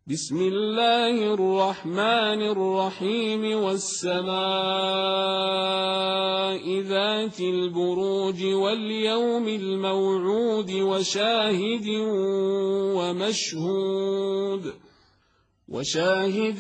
بسم الله الرحمن الرحيم والسماء ذات البروج واليوم الموعود وشاهد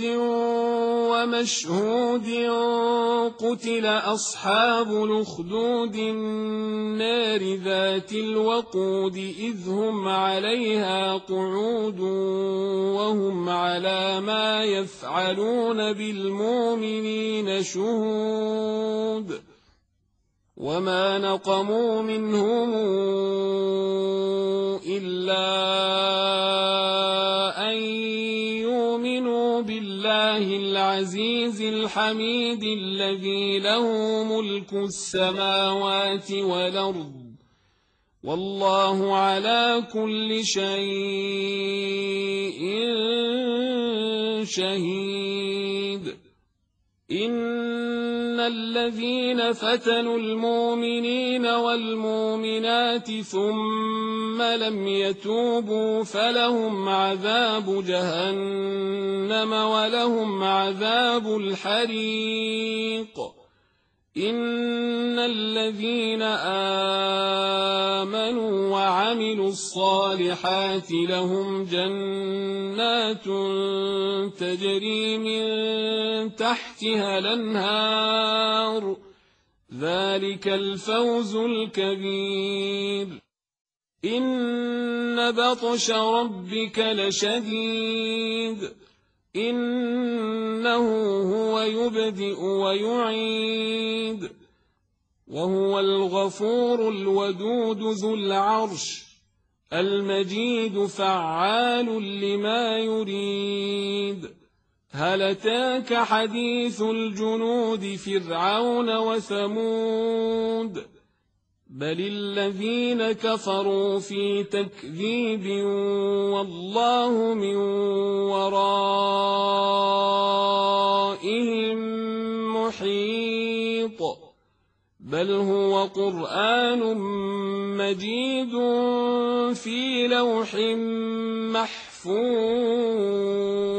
ومشهود قتل أصحاب الأخدود النار ذات الوقود إذ هم عليها قعود وهم على ما يفعلون بالمؤمنين شهود وما نقموا منهم إلا أن يؤمنوا بالله العزيز الحميد الذي له ملك السماوات والأرض والله على كل شيء شهيد. إن الذين فتنوا المؤمنين والمؤمنات ثم لم يتوبوا فلهم عذاب جهنم ولهم عذاب الحريق. إن الذين آمنوا وعملوا الصالحات لهم جنات تجري من تحتها الأنهار ذلك الفوز الكبير. إن بطش ربك لشديد إنه هو يبدئ ويعيد وهو الغفور الودود ذو العرش المجيد فعال لما يريد. هل أتاك حديث الجنود فرعون وثمود بل الذين كفروا في تكذيب والله من ورائهم محيط. بل هو قرآن مجيد في لوح محفوظ.